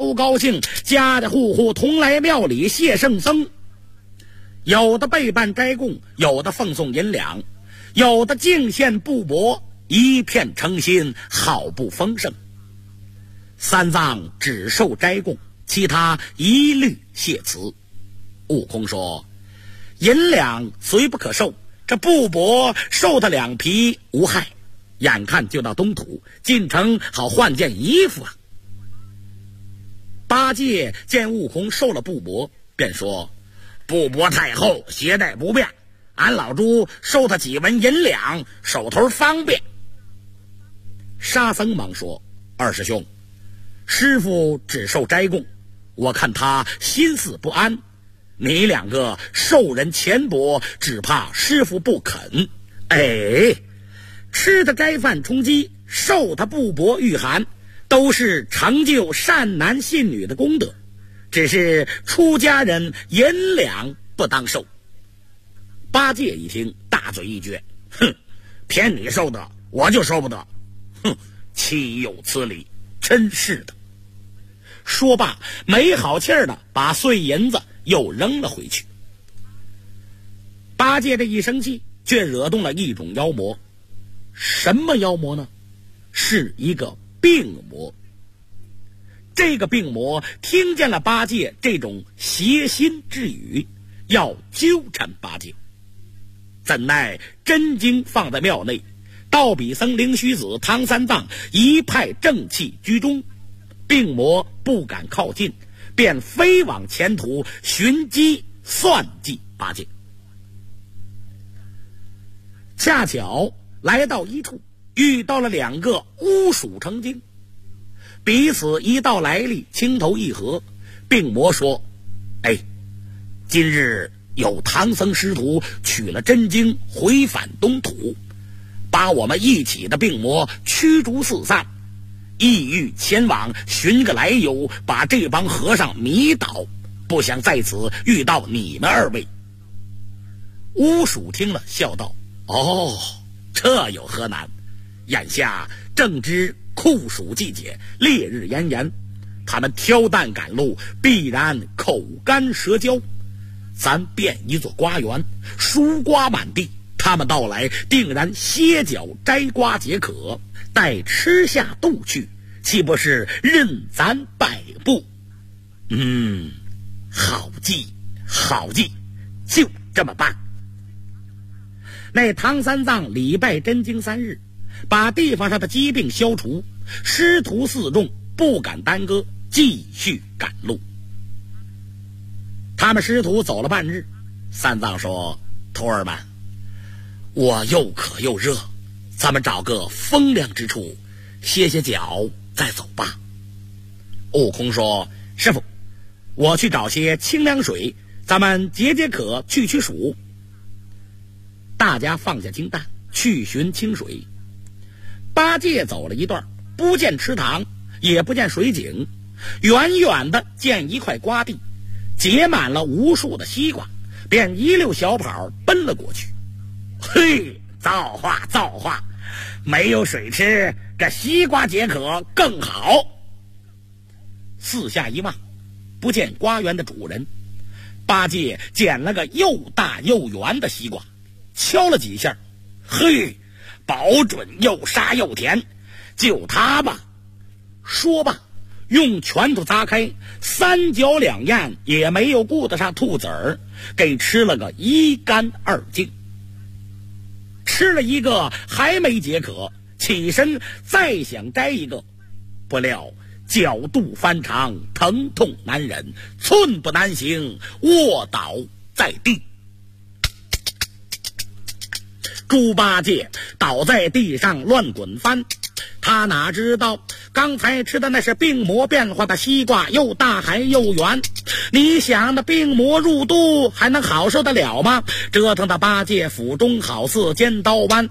都高兴，家家户户同来庙里谢圣僧。有的备办斋供，有的奉送银两，有的敬献布帛，一片诚心，好不丰盛。三藏只受斋供，其他一律谢辞。悟空说：银两虽不可受，这布帛受他2匹无害，眼看就到东土，进城好换件衣服啊。八戒见悟空受了布帛，便说：布帛太厚，携带不便，俺老猪收他几文银两，手头方便。沙僧忙说：二师兄，师傅只受斋供，我看他心思不安，你2个受人钱帛，只怕师傅不肯。吃他斋饭充饥，受他布帛御寒，都是成就善男信女的功德，只是出家人银两不当受。八戒一听，大嘴一撅：哼，偏你受得，我就受不得，哼，岂有此理，真是的。说罢，没好气儿的把碎银子又扔了回去。八戒这一生气，却惹动了一种妖魔。什么妖魔呢？是一个病魔。这个病魔听见了八戒这种邪心之语，要纠缠八戒。怎奈真经放在庙内，道比僧、灵虚子、唐三藏一派正气居中，病魔不敢靠近，便飞往前途寻机算计八戒。恰巧来到一处，遇到了2个巫鼠成精，彼此一道来历，情投意合。病魔说：今日有唐僧师徒取了真经，回返东土，把我们一起的病魔驱逐四散，意欲前往寻个来由，把这帮和尚迷倒，不想在此遇到你们2位。巫鼠听了，笑道：这有何难？眼下正值酷暑季节，烈日炎炎，他们挑担赶路，必然口干舌焦。咱变一座瓜园，蔬瓜满地，他们到来，定然歇脚摘瓜解渴，待吃下肚去，岂不是任咱摆布？好计，好计，就这么办。那唐三藏礼拜真经3日，把地方上的疾病消除，师徒4众不敢耽搁，继续赶路。他们师徒走了半日，三藏说：徒儿们，我又渴又热，咱们找个风凉之处歇歇脚再走吧。悟空说：师傅，我去找些清凉水，咱们解解渴，去去暑。大家放下金担，去寻清水。八戒走了一段，不见池塘，也不见水井，远远的见一块瓜地，结满了无数的西瓜，便一溜小跑奔了过去。造化造化，没有水吃，这西瓜解渴更好。四下一望，不见瓜园的主人。八戒捡了个又大又圆的西瓜，敲了几下，保准又沙又甜，就它吧。说罢，用拳头砸开，3嚼2咽也没有顾得上吐籽儿，给吃了个一干二净。吃了一个还没解渴，起身再想摘一个，不料角度翻肠，疼痛难忍，寸步难行，卧倒在地。猪八戒倒在地上乱滚翻，他哪知道刚才吃的那是病魔变化的西瓜，又大还又圆。你想那病魔入肚还能好受得了吗？折腾的八戒腹中好似尖刀剜。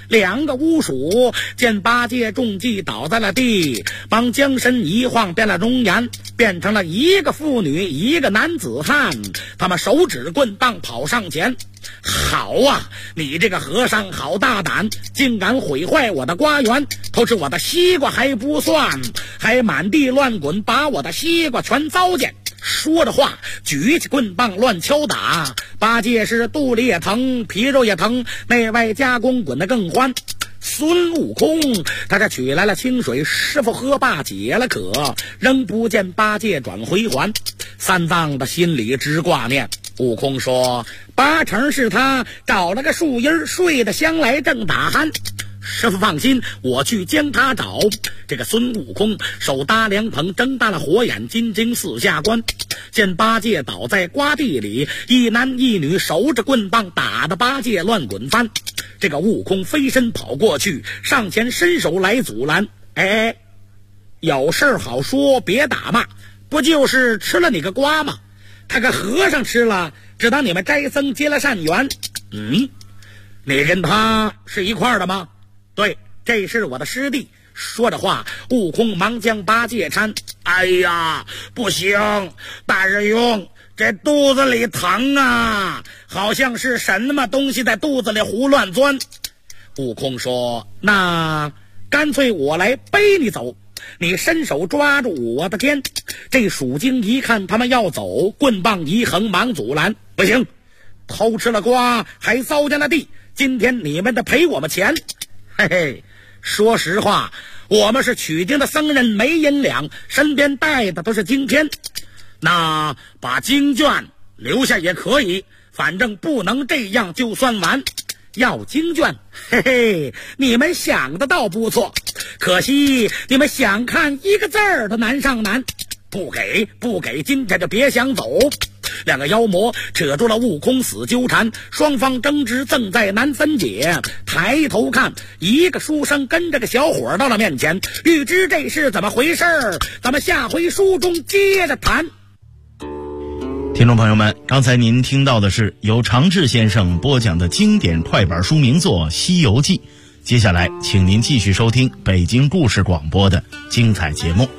2个巫术见八戒中计倒在了地，帮将身一晃，变了容颜，变成了一个妇女一个男子汉。他们手指棍棒跑上前。好啊，你这个和尚好大胆，竟敢毁坏我的瓜园，偷吃我的西瓜还不算，还满地乱滚，把我的西瓜全糟践。说着话，举起棍棒乱敲打，八戒是肚里也疼，皮肉也疼，内外加工滚得更欢。孙悟空他这取来了清水，师傅喝罢解了渴，仍不见八戒转回还。三藏的心里直挂念，悟空说8成是他找了个树荫睡得香来正打鼾。师傅放心，我去将他找。这个孙悟空手搭凉棚，睁大了火眼金睛四下观，见八戒倒在瓜地里，一男一女手着棍棒，打得八戒乱滚翻。这个悟空飞身跑过去，上前伸手来阻拦。哎，有事好说，别打骂，不就是吃了你个瓜吗？他个和尚吃了，只当你们斋僧结了善缘。你跟他是一块的吗？对，这是我的师弟。说着话，悟空忙将八戒搀。哎呀，不行，大师兄，这肚子里疼啊，好像是什么东西在肚子里胡乱钻。悟空说，那干脆我来背你走，你伸手抓住我的肩。这蜀精一看他们要走，棍棒一横，忙阻拦。不行，偷吃了瓜还糟践了地，今天你们得赔我们钱。嘿嘿，说实话，我们是取经的僧人，没银两，身边带的都是经篇。那把经卷留下也可以，反正不能这样就算完。要经卷，嘿嘿，你们想的倒不错，可惜你们想看一个字儿都难上难。不给，今天就别想走。2个妖魔扯住了悟空死纠缠，双方争执正在难分解。抬头看，一个书生跟着个小伙到了面前，欲知这是怎么回事，咱们下回书中接着谈。 听众朋友们，刚才您听到的是由常志先生播讲的经典快板书名作《西游记》。接下来请您继续收听北京故事广播的精彩节目。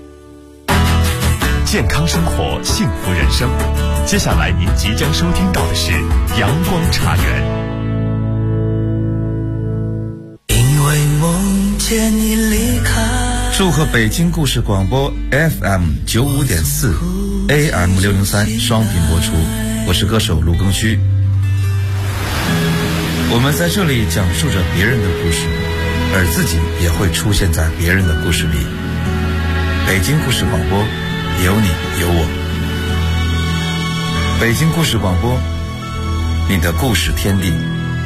健康生活，幸福人生。接下来您即将收听到的是阳光茶园。 因为梦见你离开。 祝贺北京故事广播 FM 95.4 AM 603双频播出，我是歌手卢庚戌。我们在这里讲述着别人的故事，而自己也会出现在别人的故事里。北京故事广播，有你有我。北京故事广播，你的故事天地。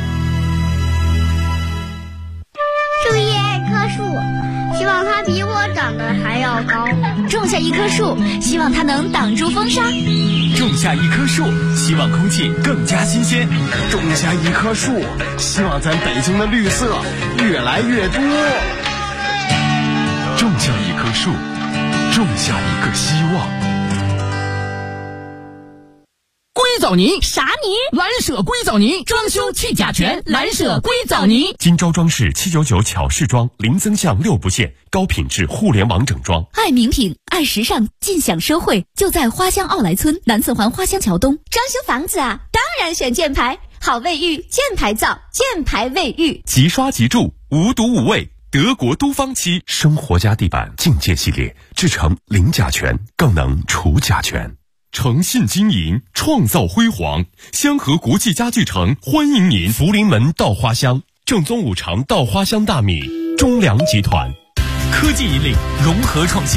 种一棵树，希望它比我长得还要高。 种下一棵树，希望它能挡住风沙。 种下一棵树，希望空气更加新鲜。 种下一棵树，希望咱北京的绿色越来越多。 种下一棵树，种下一个希望。 硅藻泥啥泥？ 蓝舍硅藻泥，装修去甲醛，蓝舍硅藻泥。 金州装饰799巧饰装，零增项6不限，高品质互联网整装。 爱名品，爱时尚，尽享社会，就在花乡奥莱村南四环花乡桥东。装修房子啊，当然选箭牌，好卫浴，箭牌造，箭牌卫浴， 即刷即住，无毒无味。德国都方漆生活家地板境界系列，制成零甲醛，更能除甲醛。诚信经营，创造辉煌。香河国际家具城欢迎您。福临门稻花香，正宗五常稻花香大米，中粮集团。科技引领，融合创新。